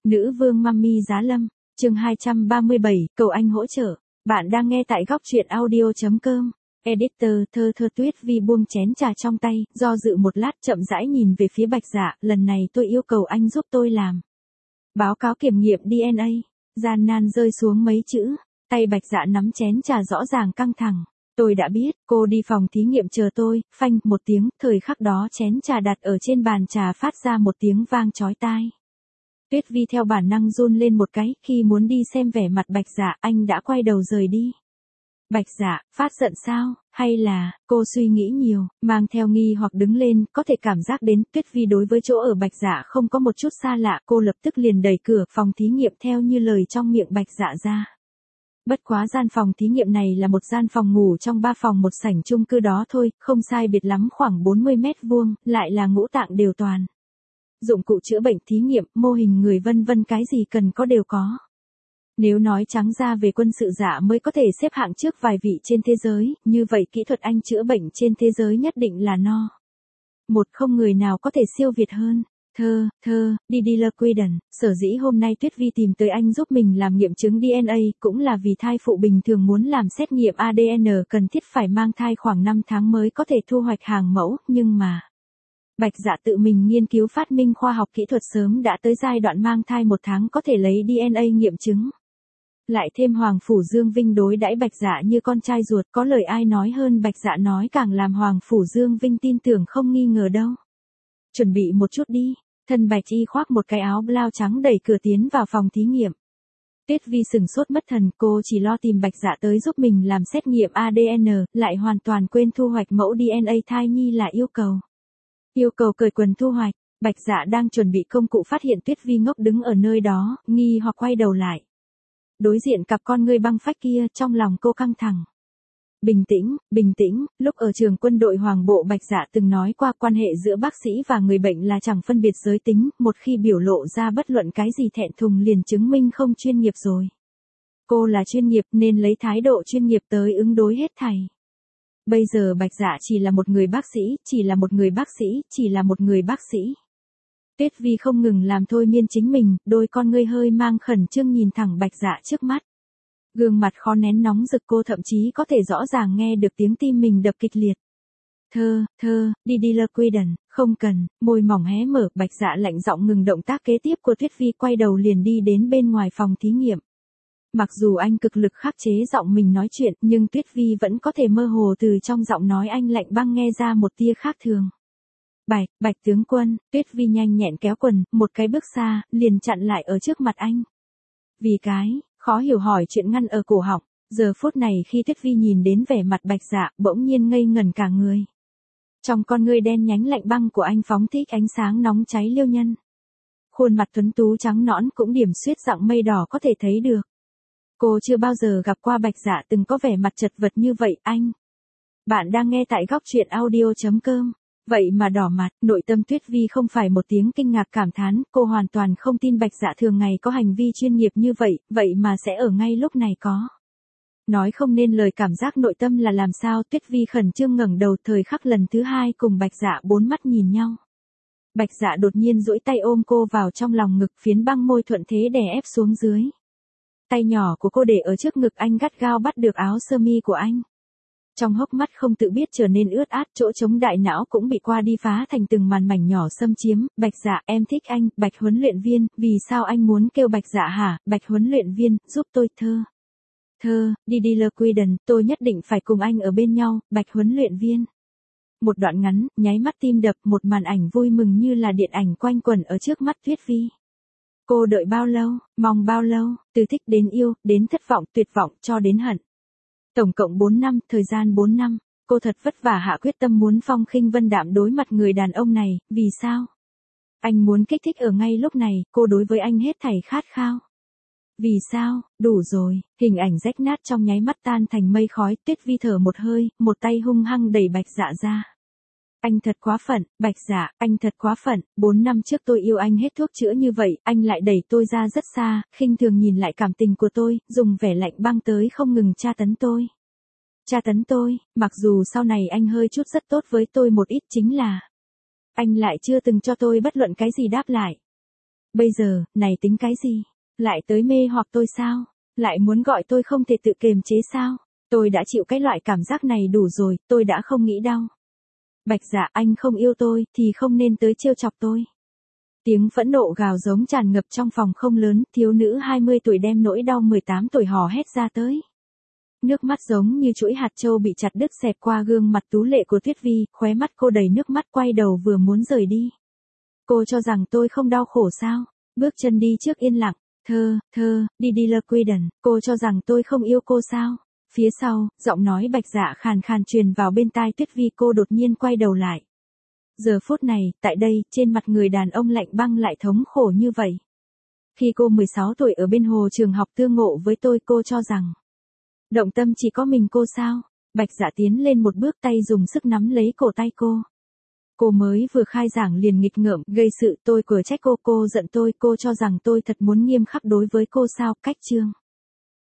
Nữ vương Mummy Giá Lâm, chương 237, cầu anh hỗ trợ. Bạn đang nghe tại góc truyện audio.com. Editor Thơ Thơ Tuyết Vi buông chén trà trong tay, do dự một lát chậm rãi nhìn về phía Bạch Dạ, lần này tôi yêu cầu anh giúp tôi làm báo cáo kiểm nghiệm DNA. Gian nan rơi xuống mấy chữ, tay Bạch Dạ nắm chén trà rõ ràng căng thẳng. Tôi đã biết, cô đi phòng thí nghiệm chờ tôi, phanh một tiếng, thời khắc đó chén trà đặt ở trên bàn trà phát ra một tiếng vang chói tai. Tuyết Vi theo bản năng run lên một cái, khi muốn đi xem vẻ mặt Bạch Dạ, anh đã quay đầu rời đi. Bạch Dạ, phát giận sao, hay là, cô suy nghĩ nhiều, mang theo nghi hoặc đứng lên, có thể cảm giác đến, Tuyết Vi đối với chỗ ở Bạch Dạ không có một chút xa lạ, cô lập tức liền đẩy cửa phòng thí nghiệm theo như lời trong miệng Bạch Dạ ra. Bất quá gian phòng thí nghiệm này là một gian phòng ngủ trong 3 phòng một sảnh chung cư đó thôi, không sai biệt lắm khoảng 40 mét vuông, lại là ngũ tạng đều toàn. Dụng cụ chữa bệnh thí nghiệm, mô hình người vân vân cái gì cần có đều có. Nếu nói trắng ra về quân sự giả mới có thể xếp hạng trước vài vị trên thế giới, như vậy kỹ thuật anh chữa bệnh trên thế giới nhất định là no. Một không người nào có thể siêu việt hơn. Didier Queden, sở dĩ hôm nay Tuyết Vi tìm tới anh giúp mình làm nghiệm chứng DNA, cũng là vì thai phụ bình thường muốn làm xét nghiệm ADN cần thiết phải mang thai khoảng 5 tháng mới có thể thu hoạch hàng mẫu, nhưng mà Bạch Dạ tự mình nghiên cứu phát minh khoa học kỹ thuật sớm đã tới giai đoạn mang thai 1 tháng có thể lấy DNA nghiệm chứng. Lại thêm Hoàng Phủ Dương Vinh đối đãi Bạch Dạ như con trai ruột, có lời ai nói hơn Bạch Dạ nói càng làm Hoàng Phủ Dương Vinh tin tưởng không nghi ngờ đâu. Chuẩn bị một chút đi, thân Bạch Y khoác một cái áo blau trắng đẩy cửa tiến vào phòng thí nghiệm. Tuyết Vi sừng sốt mất thần, cô chỉ lo tìm Bạch Dạ tới giúp mình làm xét nghiệm ADN, lại hoàn toàn quên thu hoạch mẫu DNA thai nhi là yêu cầu. Yêu cầu cởi quần thu hoạch, Bạch Dạ đang chuẩn bị công cụ phát hiện Tuyết Vi ngốc đứng ở nơi đó, nghi hoặc quay đầu lại. Đối diện cặp con ngươi băng phách kia, trong lòng cô căng thẳng. Bình tĩnh, lúc ở trường quân đội Hoàng bộ Bạch Dạ từng nói qua quan hệ giữa bác sĩ và người bệnh là chẳng phân biệt giới tính, một khi biểu lộ ra bất luận cái gì thẹn thùng liền chứng minh không chuyên nghiệp rồi. Cô là chuyên nghiệp nên lấy thái độ chuyên nghiệp tới ứng đối hết thảy. Bây giờ Bạch Dạ chỉ là một người bác sĩ. Tuyết Vi không ngừng làm thôi miên chính mình, đôi con ngươi hơi mang khẩn trương nhìn thẳng Bạch Dạ trước mắt. Gương mặt khó nén nóng rực, cô thậm chí có thể rõ ràng nghe được tiếng tim mình đập kịch liệt. Didier Queden, không cần, môi mỏng hé mở, Bạch Dạ lạnh giọng ngừng động tác kế tiếp của Tuyết Vi, quay đầu liền đi đến bên ngoài phòng thí nghiệm. Mặc dù anh cực lực khắc chế giọng mình nói chuyện, nhưng Tuyết Vi vẫn có thể mơ hồ từ trong giọng nói anh lạnh băng nghe ra một tia khác thường. Bạch tướng quân, Tuyết Vi nhanh nhẹn kéo quần, một cái bước xa, liền chặn lại ở trước mặt anh. Vì cái, khó hiểu hỏi chuyện ngăn ở cổ họng, giờ phút này khi Tuyết Vi nhìn đến vẻ mặt Bạch Dạ, bỗng nhiên ngây ngẩn cả người. Trong con ngươi đen nhánh lạnh băng của anh phóng thích ánh sáng nóng cháy liêu nhân. Khuôn mặt tuấn tú trắng nõn cũng điểm xuyết dạng mây đỏ có thể thấy được. Cô chưa bao giờ gặp qua Bạch Dạ từng có vẻ mặt chật vật như vậy anh. Bạn đang nghe tại góc truyện audio.com. Vậy mà đỏ mặt, nội tâm Tuyết Vi không phải một tiếng kinh ngạc cảm thán, cô hoàn toàn không tin Bạch Dạ thường ngày có hành vi chuyên nghiệp như vậy mà sẽ ở ngay lúc này có. Nói không nên lời cảm giác nội tâm là làm sao. Tuyết Vi khẩn trương ngẩng đầu, thời khắc lần thứ 2 cùng Bạch Dạ 4 mắt nhìn nhau. Bạch Dạ đột nhiên duỗi tay ôm cô vào trong lòng ngực, phiến băng môi thuận thế đè ép xuống dưới. Tay nhỏ của cô để ở trước ngực anh, gắt gao bắt được áo sơ mi của anh. Trong hốc mắt không tự biết trở nên ướt át, chỗ trống đại não cũng bị qua đi phá thành từng màn mảnh nhỏ xâm chiếm. Bạch Dạ, em thích anh, Bạch huấn luyện viên, vì sao anh muốn kêu Bạch Dạ hả? Bạch huấn luyện viên, giúp tôi. Didier Queden, tôi nhất định phải cùng anh ở bên nhau, Bạch huấn luyện viên. Một đoạn ngắn, nháy mắt tim đập, một màn ảnh vui mừng như là điện ảnh quanh quẩn ở trước mắt Tuyết Vi. Cô đợi bao lâu, mong bao lâu, từ thích đến yêu, đến thất vọng, tuyệt vọng, cho đến hận. Tổng cộng 4 năm, thời gian 4 năm, cô thật vất vả hạ quyết tâm muốn phong khinh vân đạm đối mặt người đàn ông này, vì sao? Anh muốn kích thích ở ngay lúc này, cô đối với anh hết thảy khát khao. Vì sao, đủ rồi, hình ảnh rách nát trong nháy mắt tan thành mây khói. Tuyết Vi thở một hơi, một tay hung hăng đẩy Bạch Dạ ra. Anh thật quá phận, Bạch Dạ, anh thật quá phận, 4 năm trước tôi yêu anh hết thuốc chữa như vậy, anh lại đẩy tôi ra rất xa, khinh thường nhìn lại cảm tình của tôi, dùng vẻ lạnh băng tới không ngừng tra tấn tôi. Tra tấn tôi, mặc dù sau này anh hơi chút rất tốt với tôi một ít, chính là anh lại chưa từng cho tôi bất luận cái gì đáp lại. Bây giờ, này tính cái gì? Lại tới mê hoặc tôi sao? Lại muốn gọi tôi không thể tự kiềm chế sao? Tôi đã chịu cái loại cảm giác này đủ rồi, tôi đã không nghĩ đau. Bạch Dạ, anh không yêu tôi, thì không nên tới trêu chọc tôi. Tiếng phẫn nộ gào giống tràn ngập trong phòng không lớn, thiếu nữ 20 tuổi đem nỗi đau 18 tuổi hò hét ra tới. Nước mắt giống như chuỗi hạt châu bị chặt đứt xẹt qua gương mặt tú lệ của Tuyết Vi, khóe mắt cô đầy nước mắt quay đầu vừa muốn rời đi. Cô cho rằng tôi không đau khổ sao? Bước chân đi trước yên lặng, đi Queden, cô cho rằng tôi không yêu cô sao? Phía sau, giọng nói Bạch Dạ khàn khàn truyền vào bên tai Tuyết Vi, cô đột nhiên quay đầu lại. Giờ phút này, tại đây, trên mặt người đàn ông lạnh băng lại thống khổ như vậy. Khi cô 16 tuổi ở bên hồ trường học tương ngộ với tôi, cô cho rằng động tâm chỉ có mình cô sao? Bạch Dạ tiến lên một bước, tay dùng sức nắm lấy cổ tay cô. Cô mới vừa khai giảng liền nghịch ngợm, gây sự, tôi cửa trách cô giận tôi, cô cho rằng tôi thật muốn nghiêm khắc đối với cô sao? Cách chương